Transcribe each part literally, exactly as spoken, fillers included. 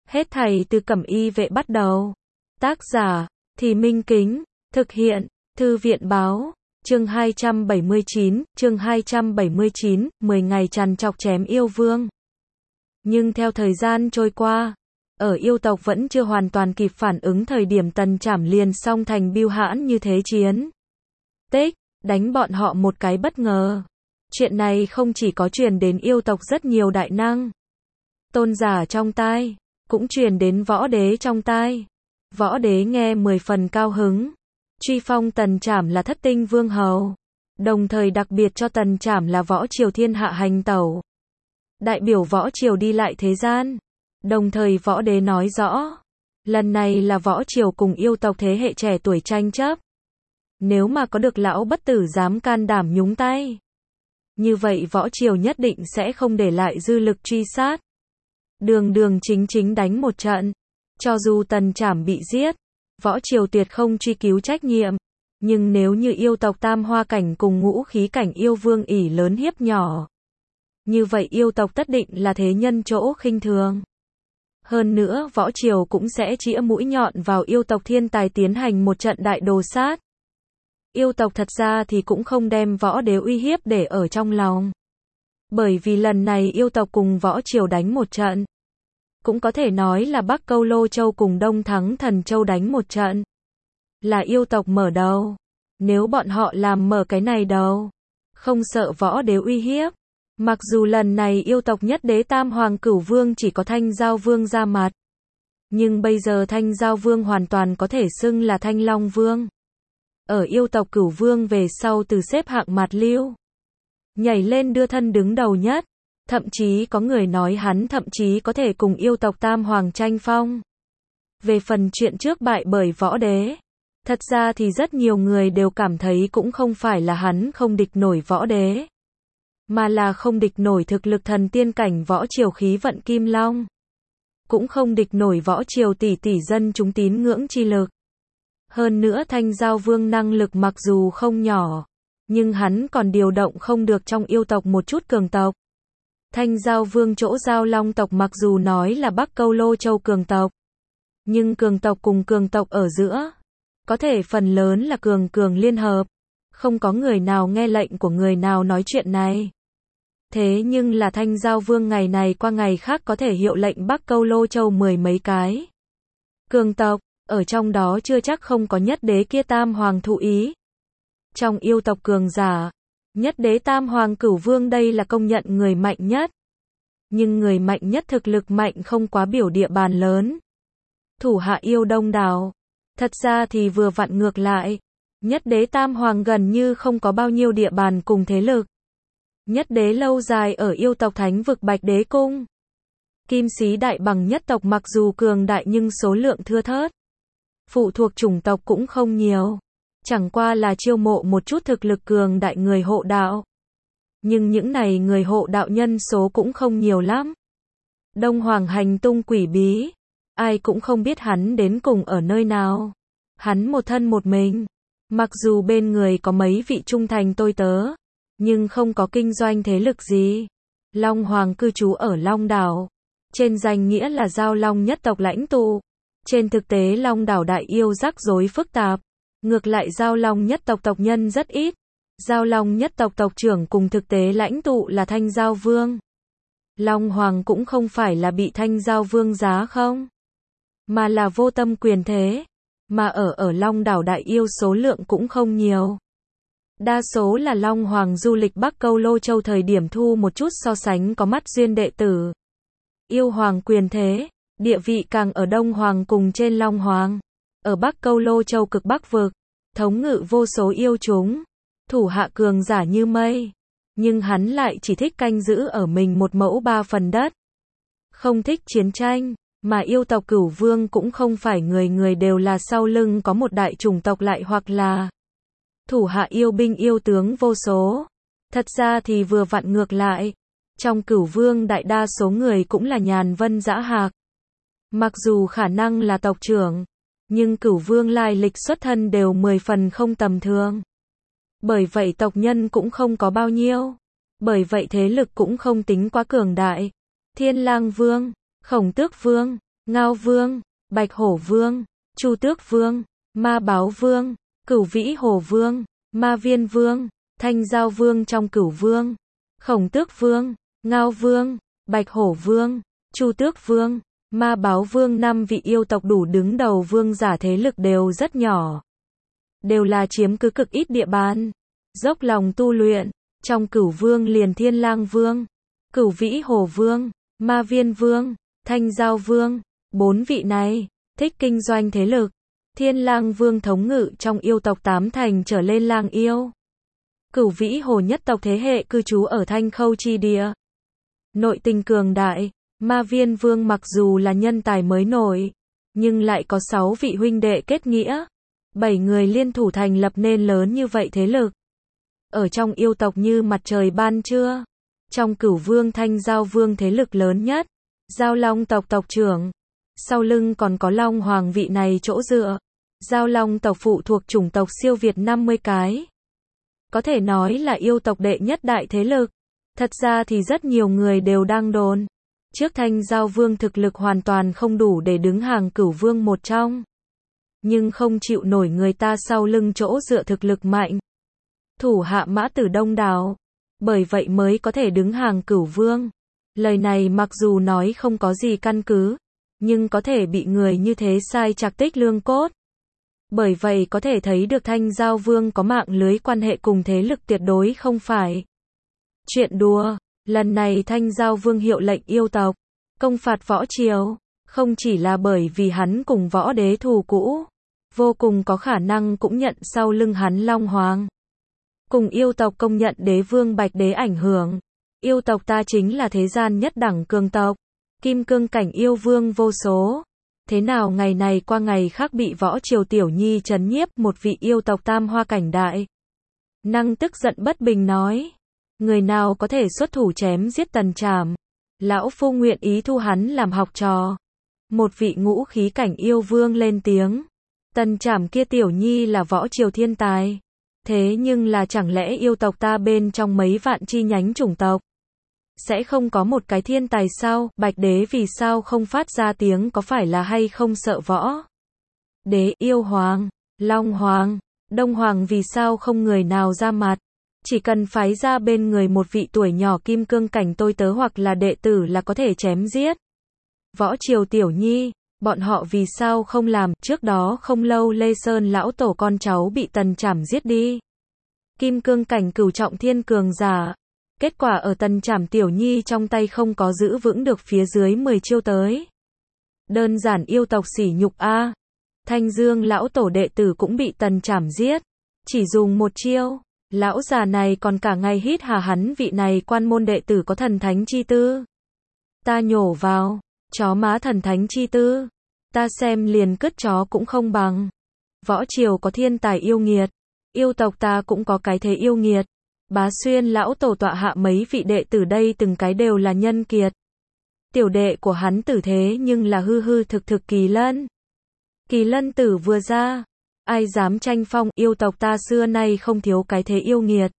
Hết thảy từ Cẩm Y Vệ bắt đầu. Tác giả, Thì Minh Kính, thực hiện, Thư viện Báo, chương hai trăm bảy mươi chín, chương hai trăm bảy mươi chín, mười ngày trằn trọc chém yêu vương. Nhưng theo thời gian trôi qua, ở yêu tộc vẫn chưa hoàn toàn kịp phản ứng thời điểm Tần Trảm liền xong thành bưu hãn như thế chiến. Tích, đánh bọn họ một cái bất ngờ. Chuyện này không chỉ có truyền đến yêu tộc rất nhiều đại năng, tôn giả trong tai, cũng truyền đến võ đế trong tai. Võ đế nghe mười phần cao hứng, truy phong Tần Trảm là thất tinh vương hầu, đồng thời đặc biệt cho Tần Trảm là võ triều thiên hạ hành tẩu, đại biểu võ triều đi lại thế gian. Đồng thời võ đế nói rõ, lần này là võ triều cùng yêu tộc thế hệ trẻ tuổi tranh chấp. Nếu mà có được lão bất tử dám can đảm nhúng tay, như vậy võ triều nhất định sẽ không để lại dư lực truy sát. Đường đường chính chính đánh một trận. Cho dù Tần Trảm bị giết, võ triều tuyệt không truy cứu trách nhiệm. Nhưng nếu như yêu tộc tam hoa cảnh cùng ngũ khí cảnh yêu vương ỷ lớn hiếp nhỏ, như vậy yêu tộc tất định là thế nhân chỗ khinh thường. Hơn nữa võ triều cũng sẽ chĩa mũi nhọn vào yêu tộc thiên tài tiến hành một trận đại đồ sát. Yêu tộc thật ra thì cũng không đem võ đế uy hiếp để ở trong lòng. Bởi vì lần này yêu tộc cùng võ triều đánh một trận. Cũng có thể nói là Bắc Câu Lô Châu cùng Đông Thắng Thần Châu đánh một trận. Là yêu tộc mở đầu. Nếu bọn họ làm mở cái này đầu, không sợ võ đế uy hiếp. Mặc dù lần này yêu tộc nhất đế Tam Hoàng Cửu Vương chỉ có Thanh Giao Vương ra mặt. Nhưng bây giờ Thanh Giao Vương hoàn toàn có thể xưng là Thanh Long Vương. Ở yêu tộc Cửu Vương về sau từ xếp hạng mặt lưu, nhảy lên đưa thân đứng đầu nhất. Thậm chí có người nói hắn thậm chí có thể cùng yêu tộc Tam Hoàng tranh phong. Về phần chuyện trước bại bởi võ đế, thật ra thì rất nhiều người đều cảm thấy cũng không phải là hắn không địch nổi võ đế, mà là không địch nổi thực lực thần tiên cảnh võ triều khí vận kim long. Cũng không địch nổi võ triều tỷ tỷ dân chúng tín ngưỡng chi lực. Hơn nữa Thanh Giao Vương năng lực mặc dù không nhỏ, nhưng hắn còn điều động không được trong yêu tộc một chút cường tộc. Thanh Giao Vương chỗ Giao Long tộc mặc dù nói là Bắc Câu Lô Châu cường tộc, nhưng cường tộc cùng cường tộc ở giữa, có thể phần lớn là cường cường liên hợp. Không có người nào nghe lệnh của người nào nói chuyện này. Thế nhưng là Thanh Giao Vương ngày này qua ngày khác có thể hiệu lệnh Bắc Câu Lô Châu mười mấy cái cường tộc, ở trong đó chưa chắc không có nhất đế kia Tam Hoàng thụ ý. Trong yêu tộc cường giả, nhất đế Tam Hoàng Cửu Vương đây là công nhận người mạnh nhất. Nhưng người mạnh nhất thực lực mạnh không quá biểu địa bàn lớn. Thủ hạ yêu đông đảo. Thật ra thì vừa vặn ngược lại. Nhất đế Tam Hoàng gần như không có bao nhiêu địa bàn cùng thế lực. Nhất đế lâu dài ở yêu tộc thánh vực Bạch Đế Cung. Kim Sĩ Đại Bằng nhất tộc mặc dù cường đại nhưng số lượng thưa thớt. Phụ thuộc chủng tộc cũng không nhiều. Chẳng qua là chiêu mộ một chút thực lực cường đại người hộ đạo. Nhưng những này người hộ đạo nhân số cũng không nhiều lắm. Đông Hoàng hành tung quỷ bí. Ai cũng không biết hắn đến cùng ở nơi nào. Hắn một thân một mình. Mặc dù bên người có mấy vị trung thành tôi tớ, nhưng không có kinh doanh thế lực gì. Long Hoàng cư trú ở Long Đảo. Trên danh nghĩa là Giao Long nhất tộc lãnh tụ. Trên thực tế Long Đảo đại yêu rắc rối phức tạp. Ngược lại Giao Long nhất tộc tộc nhân rất ít. Giao Long nhất tộc tộc trưởng cùng thực tế lãnh tụ là Thanh Giao Vương. Long Hoàng cũng không phải là bị Thanh Giao Vương giá không, mà là vô tâm quyền thế. Mà ở ở Long Đảo đại yêu số lượng cũng không nhiều. Đa số là Long Hoàng du lịch Bắc Câu Lô Châu thời điểm thu một chút so sánh có mắt duyên đệ tử. Yêu Hoàng quyền thế, địa vị càng ở Đông Hoàng cùng trên Long Hoàng. Ở Bắc Câu Lô Châu cực Bắc vực, thống ngự vô số yêu chúng, thủ hạ cường giả như mây. Nhưng hắn lại chỉ thích canh giữ ở mình một mẫu ba phần đất. Không thích chiến tranh, mà yêu tộc Cửu Vương cũng không phải người người đều là sau lưng có một đại chủng tộc lại hoặc là thủ hạ yêu binh yêu tướng vô số. Thật ra thì vừa vặn ngược lại. Trong Cửu Vương đại đa số người cũng là nhàn vân dã hạc. Mặc dù khả năng là tộc trưởng, nhưng Cửu Vương lai lịch xuất thân đều mười phần không tầm thường. Bởi vậy tộc nhân cũng không có bao nhiêu. Bởi vậy thế lực cũng không tính quá cường đại. Thiên Lang Vương, Khổng Tước Vương, Ngao Vương, Bạch Hổ Vương, Chu Tước Vương, Ma Báo Vương, Cửu Vĩ Hồ Vương, Ma Viên Vương, Thanh Giao Vương trong Cửu Vương, Khổng Tước Vương, Ngao Vương, Bạch Hổ Vương, Chu Tước Vương, Ma Báo Vương. Năm vị yêu tộc đủ đứng đầu vương giả thế lực đều rất nhỏ, đều là chiếm cứ cực ít địa bàn, dốc lòng tu luyện. Trong Cửu Vương liền Thiên Lang Vương, Cửu Vĩ Hồ Vương, Ma Viên Vương, Thanh Giao Vương, bốn vị này thích kinh doanh thế lực. Thiên Lang Vương thống ngự trong yêu tộc tám thành trở lên lang yêu. Cửu Vĩ Hồ nhất tộc thế hệ cư trú ở Thanh Khâu chi địa, nội tình cường đại. Ma Viên Vương mặc dù là nhân tài mới nổi, nhưng lại có sáu vị huynh đệ kết nghĩa, bảy người liên thủ thành lập nên lớn như vậy thế lực. Ở trong yêu tộc như mặt trời ban trưa. Trong Cửu Vương Thanh Giao Vương thế lực lớn nhất, Giao Long tộc tộc trưởng, sau lưng còn có Long Hoàng vị này chỗ dựa. Giao Long tộc phụ thuộc chủng tộc siêu việt năm mươi cái. Có thể nói là yêu tộc đệ nhất đại thế lực. Thật ra thì rất nhiều người đều đang đồn, trước Thanh Giao Vương thực lực hoàn toàn không đủ để đứng hàng Cửu Vương một trong. Nhưng không chịu nổi người ta sau lưng chỗ dựa thực lực mạnh. Thủ hạ mã tử đông đảo, bởi vậy mới có thể đứng hàng Cửu Vương. Lời này mặc dù nói không có gì căn cứ, nhưng có thể bị người như thế sai trạc tích lương cốt. Bởi vậy có thể thấy được Thanh Giao Vương có mạng lưới quan hệ cùng thế lực tuyệt đối không phải chuyện đùa. Lần này Thanh Giao Vương hiệu lệnh yêu tộc công phạt võ triều, không chỉ là bởi vì hắn cùng võ đế thù cũ, vô cùng có khả năng cũng nhận sau lưng hắn Long Hoàng. Cùng yêu tộc công nhận đế vương Bạch Đế ảnh hưởng, yêu tộc ta chính là thế gian nhất đẳng cường tộc, kim cương cảnh yêu vương vô số. Thế nào ngày này qua ngày khác bị võ triều tiểu nhi trấn nhiếp, một vị yêu tộc tam hoa cảnh đại năng tức giận bất bình nói, người nào có thể xuất thủ chém giết Tần Trảm, lão phu nguyện ý thu hắn làm học trò. Một vị ngũ khí cảnh yêu vương lên tiếng, Tần Trảm kia tiểu nhi là võ triều thiên tài, thế nhưng là chẳng lẽ yêu tộc ta bên trong mấy vạn chi nhánh chủng tộc sẽ không có một cái thiên tài sao? Bạch Đế vì sao không phát ra tiếng, có phải là hay không sợ võ đế? Yêu Hoàng, Long Hoàng, Đông Hoàng vì sao không người nào ra mặt? Chỉ cần phái ra bên người một vị tuổi nhỏ kim cương cảnh tôi tớ hoặc là đệ tử là có thể chém giết võ triều tiểu nhi. Bọn họ vì sao không làm? Trước đó không lâu Lê Sơn lão tổ con cháu bị Tần Trảm giết đi, kim cương cảnh cửu trọng thiên cường giả. Kết quả ở Tần Trảm tiểu nhi trong tay không có giữ vững được, phía dưới mười chiêu tới. Đơn giản yêu tộc sỉ nhục a. Thanh Dương lão tổ đệ tử cũng bị Tần Trảm giết, chỉ dùng một chiêu. Lão già này còn cả ngày hít hà hắn vị này quan môn đệ tử có thần thánh chi tư. Ta nhổ vào, chó má thần thánh chi tư, ta xem liền cứt chó cũng không bằng. Võ triều có thiên tài yêu nghiệt, yêu tộc ta cũng có cái thế yêu nghiệt. Bá Xuyên lão tổ tọa hạ mấy vị đệ tử đây từng cái đều là nhân kiệt. Tiểu đệ của hắn tử thế nhưng là hư hư thực thực Kỳ Lân. Kỳ Lân tử vừa ra, ai dám tranh phong, yêu tộc ta xưa nay không thiếu cái thế yêu nghiệt.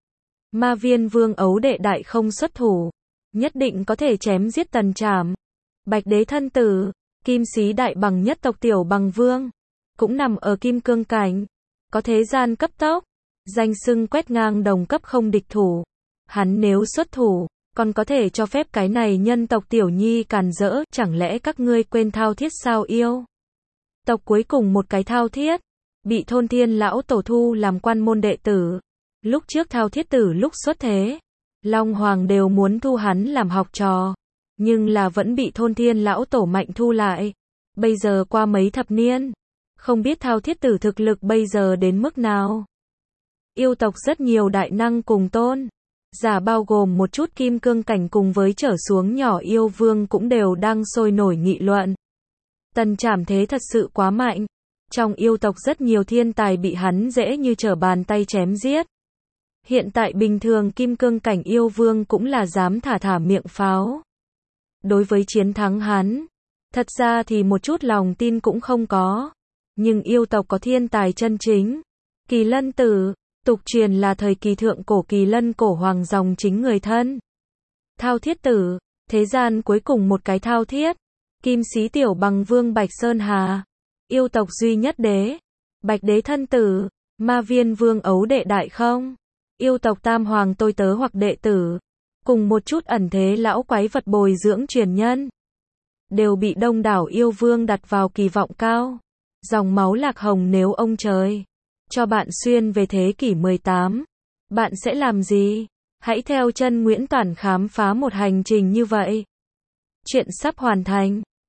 Ma Viên Vương ấu đệ đại không xuất thủ, nhất định có thể chém giết Tần Trảm. Bạch Đế thân tử, Kim Sĩ đại bằng nhất tộc tiểu bằng vương, cũng nằm ở kim cương cảnh, có thế gian cấp tốc, danh xưng quét ngang đồng cấp không địch thủ. Hắn nếu xuất thủ, còn có thể cho phép cái này nhân tộc tiểu nhi càn rỡ, chẳng lẽ các ngươi quên Thao Thiết sao? Yêu tộc cuối cùng một cái Thao Thiết, bị Thôn Thiên lão tổ thu làm quan môn đệ tử. Lúc trước Thao Thiết tử lúc xuất thế, Long Hoàng đều muốn thu hắn làm học trò, nhưng là vẫn bị Thôn Thiên lão tổ mạnh thu lại. Bây giờ qua mấy thập niên, không biết Thao Thiết tử thực lực bây giờ đến mức nào. Yêu tộc rất nhiều đại năng cùng tôn giả, bao gồm một chút kim cương cảnh cùng với trở xuống nhỏ yêu vương cũng đều đang sôi nổi nghị luận. Tần Trảm thế thật sự quá mạnh. Trong yêu tộc rất nhiều thiên tài bị hắn dễ như trở bàn tay chém giết. Hiện tại bình thường kim cương cảnh yêu vương cũng là dám thả thả miệng pháo. Đối với chiến thắng hắn, thật ra thì một chút lòng tin cũng không có. Nhưng yêu tộc có thiên tài chân chính. Kỳ Lân tử, tục truyền là thời kỳ thượng cổ Kỳ Lân cổ hoàng dòng chính người thân. Thao Thiết tử, thế gian cuối cùng một cái Thao Thiết. Kim Sĩ Tiểu Bằng Vương Bạch Sơn Hà, yêu tộc duy nhất đế, Bạch Đế thân tử, Ma Viên Vương ấu đệ đại không, yêu tộc tam hoàng tôi tớ hoặc đệ tử, cùng một chút ẩn thế lão quái vật bồi dưỡng truyền nhân, đều bị đông đảo yêu vương đặt vào kỳ vọng cao. Dòng máu Lạc Hồng nếu ông trời cho bạn xuyên về thế kỷ mười tám, bạn sẽ làm gì? Hãy theo chân Nguyễn Toản khám phá một hành trình như vậy. Chuyện sắp hoàn thành.